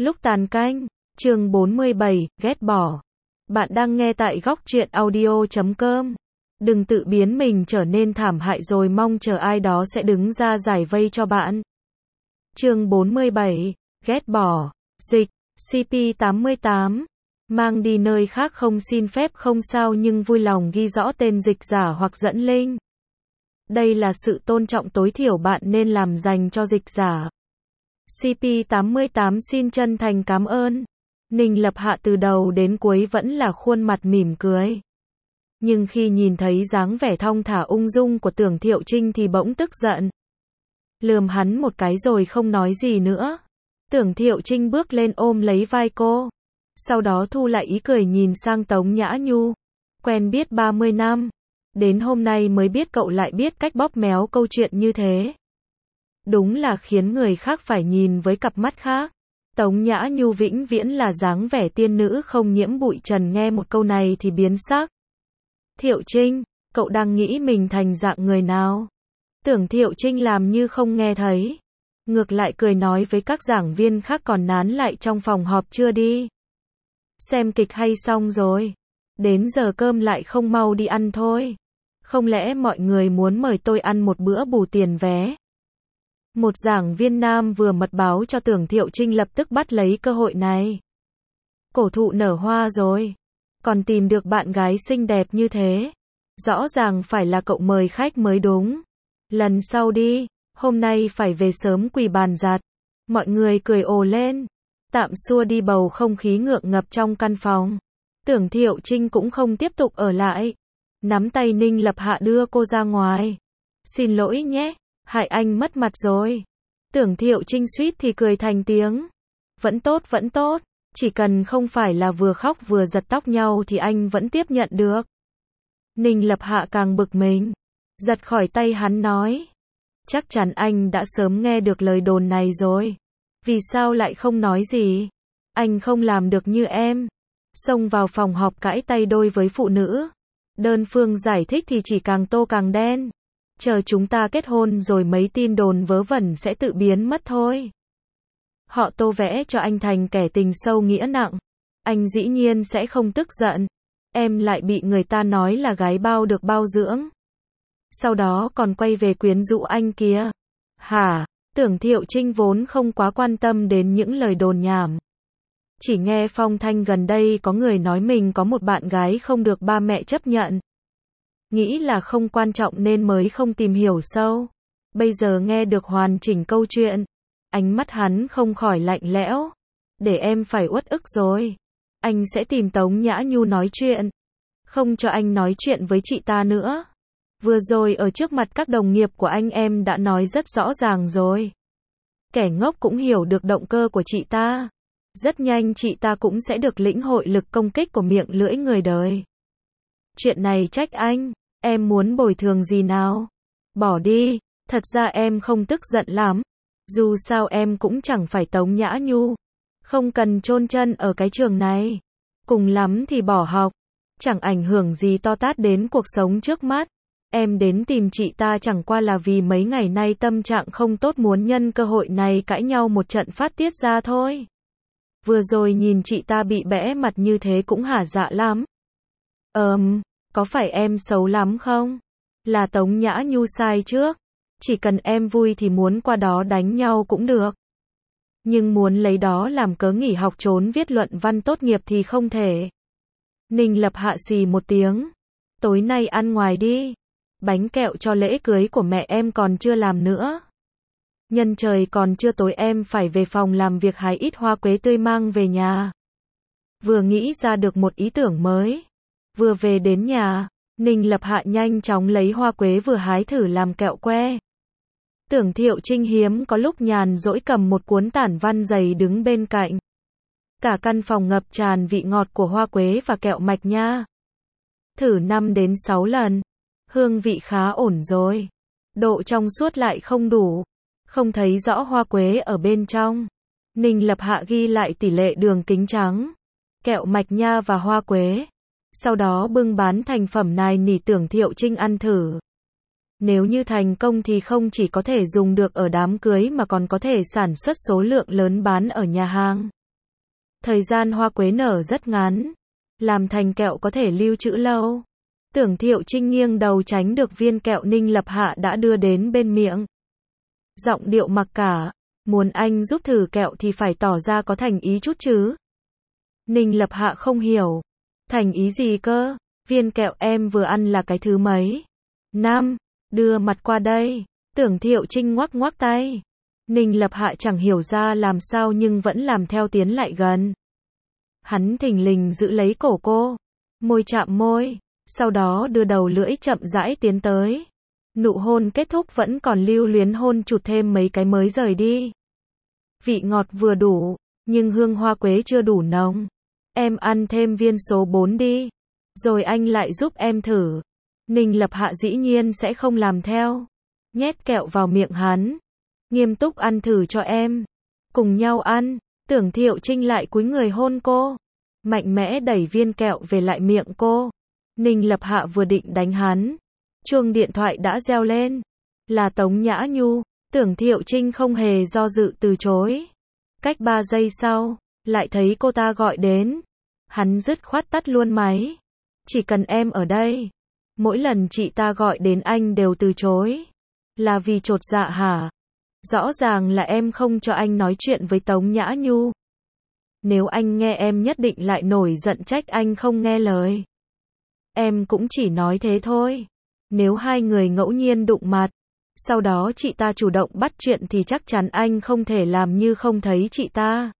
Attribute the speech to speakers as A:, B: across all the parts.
A: Lúc tàn canh, chương 47, ghét bỏ. Bạn đang nghe tại góc truyện audio.com. Đừng tự biến mình trở nên thảm hại rồi mong chờ ai đó sẽ đứng ra giải vây cho bạn. Chương 47, ghét bỏ. Dịch, CP88. Mang đi nơi khác không xin phép không sao nhưng vui lòng ghi rõ tên dịch giả hoặc dẫn link. Đây là sự tôn trọng tối thiểu bạn nên làm dành cho dịch giả. CP88 xin chân thành cảm ơn. Ninh Lập Hạ từ đầu đến cuối vẫn là khuôn mặt mỉm cười. Nhưng khi nhìn thấy dáng vẻ thong thả ung dung của Tưởng Thiệu Trinh thì bỗng tức giận. Lườm hắn một cái rồi không nói gì nữa. Tưởng Thiệu Trinh bước lên ôm lấy vai cô. Sau đó thu lại ý cười nhìn sang Tống Nhã Nhu. Quen biết 30 năm. Đến hôm nay mới biết cậu lại biết cách bóp méo câu chuyện như thế. Đúng là khiến người khác phải nhìn với cặp mắt khác. Tống Nhã Nhu vĩnh viễn là dáng vẻ tiên nữ không nhiễm bụi trần nghe một câu này thì biến sắc. Thiệu Trinh, cậu đang nghĩ mình thành dạng người nào? Tưởng Thiệu Trinh làm như không nghe thấy. Ngược lại cười nói với các giảng viên khác còn nán lại trong phòng họp chưa đi. Xem kịch hay xong rồi. Đến giờ cơm lại không mau đi ăn thôi. Không lẽ mọi người muốn mời tôi ăn một bữa bù tiền vé? Một giảng viên nam vừa mật báo cho Tưởng Thiệu Trinh lập tức bắt lấy cơ hội này. Cổ thụ nở hoa rồi. Còn tìm được bạn gái xinh đẹp như thế. Rõ ràng phải là cậu mời khách mới đúng. Lần sau đi, hôm nay phải về sớm quỳ bàn giặt. Mọi người cười ồ lên. Tạm xua đi bầu không khí ngượng ngập trong căn phòng. Tưởng Thiệu Trinh cũng không tiếp tục ở lại. Nắm tay Ninh Lập Hạ đưa cô ra ngoài. Xin lỗi nhé, hại anh mất mặt rồi. Tưởng Thiệu Trinh suýt thì cười thành tiếng. Vẫn tốt, chỉ cần không phải là vừa khóc vừa giật tóc nhau thì anh vẫn tiếp nhận được. Ninh Lập Hạ càng bực mình. Giật khỏi tay hắn nói. Chắc chắn anh đã sớm nghe được lời đồn này rồi. Vì sao lại không nói gì? Anh không làm được như em. Xông vào phòng họp cãi tay đôi với phụ nữ. Đơn phương giải thích thì chỉ càng tô càng đen. Chờ chúng ta kết hôn rồi mấy tin đồn vớ vẩn sẽ tự biến mất thôi. Họ tô vẽ cho anh thành kẻ tình sâu nghĩa nặng. Anh dĩ nhiên sẽ không tức giận. Em lại bị người ta nói là gái bao được bao dưỡng. Sau đó còn quay về quyến rũ anh kia. Hả? Tưởng Thiệu Trinh vốn không quá quan tâm đến những lời đồn nhảm. Chỉ nghe phong thanh gần đây có người nói mình có một bạn gái không được ba mẹ chấp nhận. Nghĩ là không quan trọng nên mới không tìm hiểu sâu. Bây giờ nghe được hoàn chỉnh câu chuyện. Ánh mắt hắn không khỏi lạnh lẽo. Để em phải uất ức rồi. Anh sẽ tìm Tống Nhã Nhu nói chuyện. Không cho anh nói chuyện với chị ta nữa. Vừa rồi ở trước mặt các đồng nghiệp của anh em đã nói rất rõ ràng rồi. Kẻ ngốc cũng hiểu được động cơ của chị ta. Rất nhanh chị ta cũng sẽ được lĩnh hội lực công kích của miệng lưỡi người đời. Chuyện này trách anh, em muốn bồi thường gì nào? Bỏ đi, thật ra em không tức giận lắm. Dù sao em cũng chẳng phải Tống Nhã Nhu. Không cần chôn chân ở cái trường này. Cùng lắm thì bỏ học. Chẳng ảnh hưởng gì to tát đến cuộc sống trước mắt. Em đến tìm chị ta chẳng qua là vì mấy ngày nay tâm trạng không tốt muốn nhân cơ hội này cãi nhau một trận phát tiết ra thôi. Vừa rồi nhìn chị ta bị bẽ mặt như thế cũng hả dạ lắm. Có phải em xấu lắm không? Là Tống Nhã Nhu sai trước. Chỉ cần em vui thì muốn qua đó đánh nhau cũng được. Nhưng muốn lấy đó làm cớ nghỉ học trốn viết luận văn tốt nghiệp thì không thể. Ninh Lập Hạ xì một tiếng. Tối nay ăn ngoài đi. Bánh kẹo cho lễ cưới của mẹ em còn chưa làm nữa. Nhân trời còn chưa tối em phải về phòng làm việc hái ít hoa quế tươi mang về nhà. Vừa nghĩ ra được một ý tưởng mới. Vừa về đến nhà, Ninh Lập Hạ nhanh chóng lấy hoa quế vừa hái thử làm kẹo que. Tưởng Thiệu Trinh hiếm có lúc nhàn rỗi cầm một cuốn tản văn dày đứng bên cạnh. Cả căn phòng ngập tràn vị ngọt của hoa quế và kẹo mạch nha. Thử 5 đến 6 lần. Hương vị khá ổn rồi. Độ trong suốt lại không đủ. Không thấy rõ hoa quế ở bên trong. Ninh Lập Hạ ghi lại tỷ lệ đường kính trắng, kẹo mạch nha và hoa quế. Sau đó bưng bán thành phẩm này nỉ Tưởng Thiệu Trinh ăn thử. Nếu như thành công thì không chỉ có thể dùng được ở đám cưới mà còn có thể sản xuất số lượng lớn bán ở nhà hàng. Thời gian hoa quế nở rất ngắn. Làm thành kẹo có thể lưu trữ lâu. Tưởng Thiệu Trinh nghiêng đầu tránh được viên kẹo Ninh Lập Hạ đã đưa đến bên miệng. Giọng điệu mặc cả. Muốn anh giúp thử kẹo thì phải tỏ ra có thành ý chút chứ. Ninh Lập Hạ không hiểu. Thành ý gì cơ? Viên kẹo em vừa ăn là cái thứ mấy? 5. Đưa mặt qua đây. Tưởng Thiệu Trinh ngoắc ngoắc tay. Ninh Lập Hạ chẳng hiểu ra làm sao nhưng vẫn làm theo tiến lại gần. Hắn thình lình giữ lấy cổ cô. Môi chạm môi. Sau đó đưa đầu lưỡi chậm rãi tiến tới. Nụ hôn kết thúc vẫn còn lưu luyến hôn chụt thêm mấy cái mới rời đi. Vị ngọt vừa đủ, nhưng hương hoa quế chưa đủ nồng. Em ăn thêm viên số 4 đi. Rồi anh lại giúp em thử. Ninh Lập Hạ dĩ nhiên sẽ không làm theo. Nhét kẹo vào miệng hắn. Nghiêm túc ăn thử cho em. Cùng nhau ăn. Tưởng Thiệu Trinh lại cúi người hôn cô. Mạnh mẽ đẩy viên kẹo về lại miệng cô. Ninh Lập Hạ vừa định đánh hắn. Chuông điện thoại đã reo lên. Là Tống Nhã Nhu. Tưởng Thiệu Trinh không hề do dự từ chối. Cách 3 giây sau, lại thấy cô ta gọi đến. Hắn dứt khoát tắt luôn máy. Chỉ cần em ở đây. Mỗi lần chị ta gọi đến anh đều từ chối. Là vì chột dạ hả? Rõ ràng là em không cho anh nói chuyện với Tống Nhã Nhu. Nếu anh nghe em nhất định lại nổi giận trách anh không nghe lời. Em cũng chỉ nói thế thôi. Nếu hai người ngẫu nhiên đụng mặt, sau đó chị ta chủ động bắt chuyện thì chắc chắn anh không thể làm như không thấy chị ta.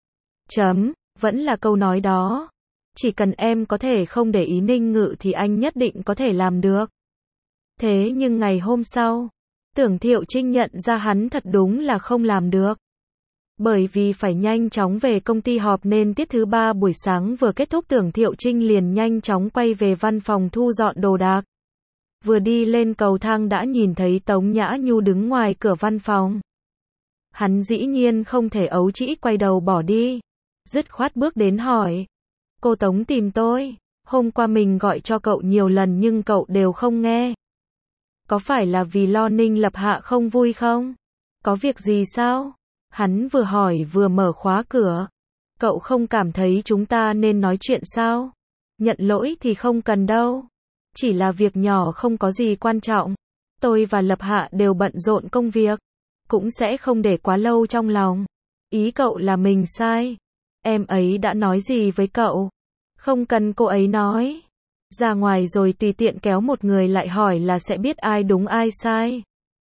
A: Vẫn là câu nói đó. Chỉ cần em có thể không để ý Ninh Ngự thì anh nhất định có thể làm được. Thế nhưng ngày hôm sau, Tưởng Thiệu Trinh nhận ra hắn thật đúng là không làm được. Bởi vì phải nhanh chóng về công ty họp nên tiết thứ 3 buổi sáng vừa kết thúc, Tưởng Thiệu Trinh liền nhanh chóng quay về văn phòng thu dọn đồ đạc. Vừa đi lên cầu thang đã nhìn thấy Tống Nhã Nhu đứng ngoài cửa văn phòng. Hắn dĩ nhiên không thể ấu trĩ quay đầu bỏ đi. Dứt khoát bước đến hỏi. Cô Tống tìm tôi. Hôm qua mình gọi cho cậu nhiều lần nhưng cậu đều không nghe. Có phải là vì lo Ninh Lập Hạ không vui không? Có việc gì sao? Hắn vừa hỏi vừa mở khóa cửa. Cậu không cảm thấy chúng ta nên nói chuyện sao? Nhận lỗi thì không cần đâu. Chỉ là việc nhỏ không có gì quan trọng. Tôi và Lập Hạ đều bận rộn công việc. Cũng sẽ không để quá lâu trong lòng. Ý cậu là mình sai. Em ấy đã nói gì với cậu? Không cần cô ấy nói. Ra ngoài rồi tùy tiện kéo một người lại hỏi là sẽ biết ai đúng ai sai.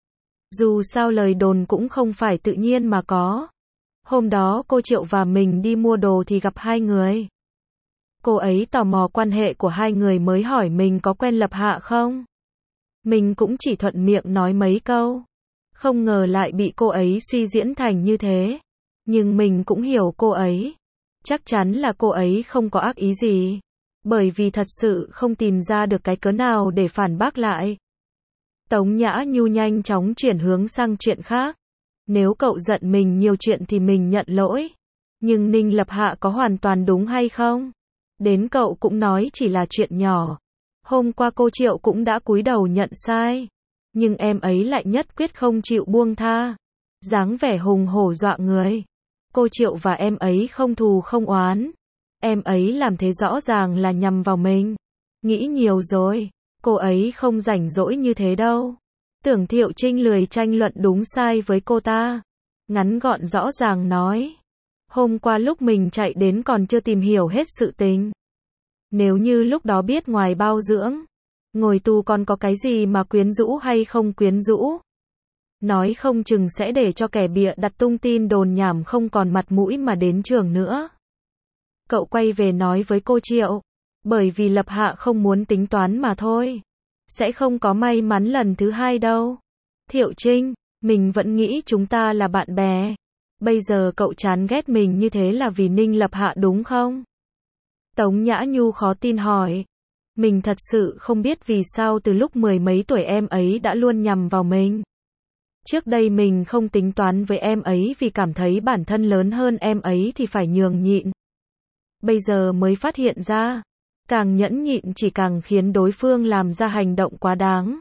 A: Dù sao lời đồn cũng không phải tự nhiên mà có. Hôm đó cô Triệu và mình đi mua đồ thì gặp hai người. Cô ấy tò mò quan hệ của hai người mới hỏi mình có quen Lập Hạ không. Mình cũng chỉ thuận miệng nói mấy câu. Không ngờ lại bị cô ấy suy diễn thành như thế. Nhưng mình cũng hiểu cô ấy. Chắc chắn là cô ấy không có ác ý gì. Bởi vì thật sự không tìm ra được cái cớ nào để phản bác lại. Tống Nhã Nhu nhanh chóng chuyển hướng sang chuyện khác. Nếu cậu giận mình nhiều chuyện thì mình nhận lỗi. Nhưng Ninh Lập Hạ có hoàn toàn đúng hay không? Đến cậu cũng nói chỉ là chuyện nhỏ. Hôm qua cô Triệu cũng đã cúi đầu nhận sai. Nhưng em ấy lại nhất quyết không chịu buông tha. Dáng vẻ hùng hổ dọa người. Cô Triệu và em ấy không thù không oán. Em ấy làm thế rõ ràng là nhằm vào mình. Nghĩ nhiều rồi. Cô ấy không rảnh rỗi như thế đâu. Tưởng Thiệu Trinh lười tranh luận đúng sai với cô ta. Ngắn gọn rõ ràng nói. Hôm qua lúc mình chạy đến còn chưa tìm hiểu hết sự tình. Nếu như lúc đó biết ngoài bao dưỡng, ngồi tù còn có cái gì mà quyến rũ hay không quyến rũ. Nói không chừng sẽ để cho kẻ bịa đặt tung tin đồn nhảm không còn mặt mũi mà đến trường nữa. Cậu quay về nói với cô Triệu. Bởi vì Lập Hạ không muốn tính toán mà thôi. Sẽ không có may mắn lần thứ hai đâu. Thiệu Trinh, mình vẫn nghĩ chúng ta là bạn bè. Bây giờ cậu chán ghét mình như thế là vì Ninh Lập Hạ đúng không? Tống Nhã Nhu khó tin hỏi. Mình thật sự không biết vì sao từ lúc 10 mấy tuổi em ấy đã luôn nhằm vào mình. Trước đây mình không tính toán với em ấy vì cảm thấy bản thân lớn hơn em ấy thì phải nhường nhịn. Bây giờ mới phát hiện ra. Càng nhẫn nhịn chỉ càng khiến đối phương làm ra hành động quá đáng.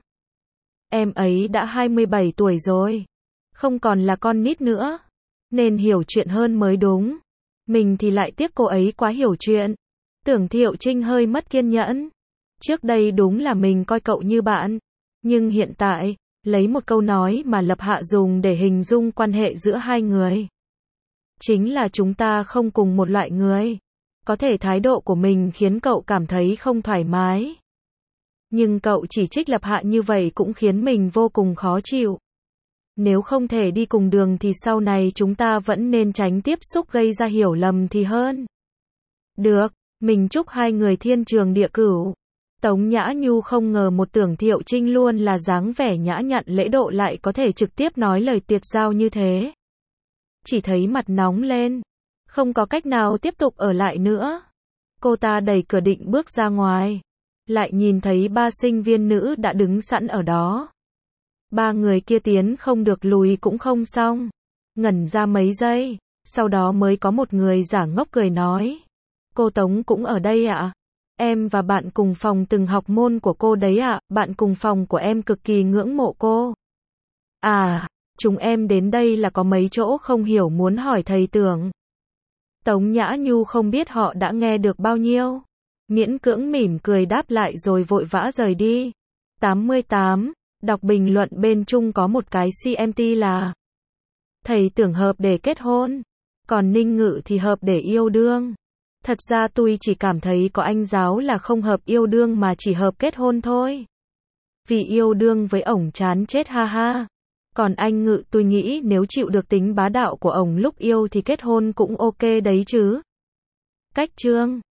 A: Em ấy đã 27 tuổi rồi. Không còn là con nít nữa. Nên hiểu chuyện hơn mới đúng. Mình thì lại tiếc cô ấy quá hiểu chuyện. Tưởng Thiệu Trinh hơi mất kiên nhẫn. Trước đây đúng là mình coi cậu như bạn. Nhưng hiện tại, lấy một câu nói mà Lập Hạ dùng để hình dung quan hệ giữa hai người. Chính là chúng ta không cùng một loại người. Có thể thái độ của mình khiến cậu cảm thấy không thoải mái. Nhưng cậu chỉ trích Lập Hạ như vậy cũng khiến mình vô cùng khó chịu. Nếu không thể đi cùng đường thì sau này chúng ta vẫn nên tránh tiếp xúc gây ra hiểu lầm thì hơn. Được, mình chúc hai người thiên trường địa cửu. Tống Nhã Nhu không ngờ một Tưởng Thiệu Trinh luôn là dáng vẻ nhã nhặn lễ độ lại có thể trực tiếp nói lời tuyệt giao như thế. Chỉ thấy mặt nóng lên. Không có cách nào tiếp tục ở lại nữa. Cô ta đẩy cửa định bước ra ngoài. Lại nhìn thấy ba sinh viên nữ đã đứng sẵn ở đó. Ba người kia tiến không được lùi cũng không xong. Ngẩn ra mấy giây. Sau đó mới có một người giả ngốc cười nói. Cô Tống cũng ở đây ạ? Em và bạn cùng phòng từng học môn của cô đấy ạ. Bạn cùng phòng của em cực kỳ ngưỡng mộ cô. À, chúng em đến đây là có mấy chỗ không hiểu muốn hỏi thầy Tưởng. Tống Nhã Nhu không biết họ đã nghe được bao nhiêu. Miễn cưỡng mỉm cười đáp lại rồi vội vã rời đi. 88. Đọc bình luận bên chung có một cái CMT là thầy Tưởng hợp để kết hôn. Còn Ninh Ngự thì hợp để yêu đương. Thật ra tôi chỉ cảm thấy có anh giáo là không hợp yêu đương mà chỉ hợp kết hôn thôi. Vì yêu đương với ổng chán chết ha ha. Còn anh Ngự tôi nghĩ nếu chịu được tính bá đạo của ổng lúc yêu thì kết hôn cũng ok đấy chứ. Cách chương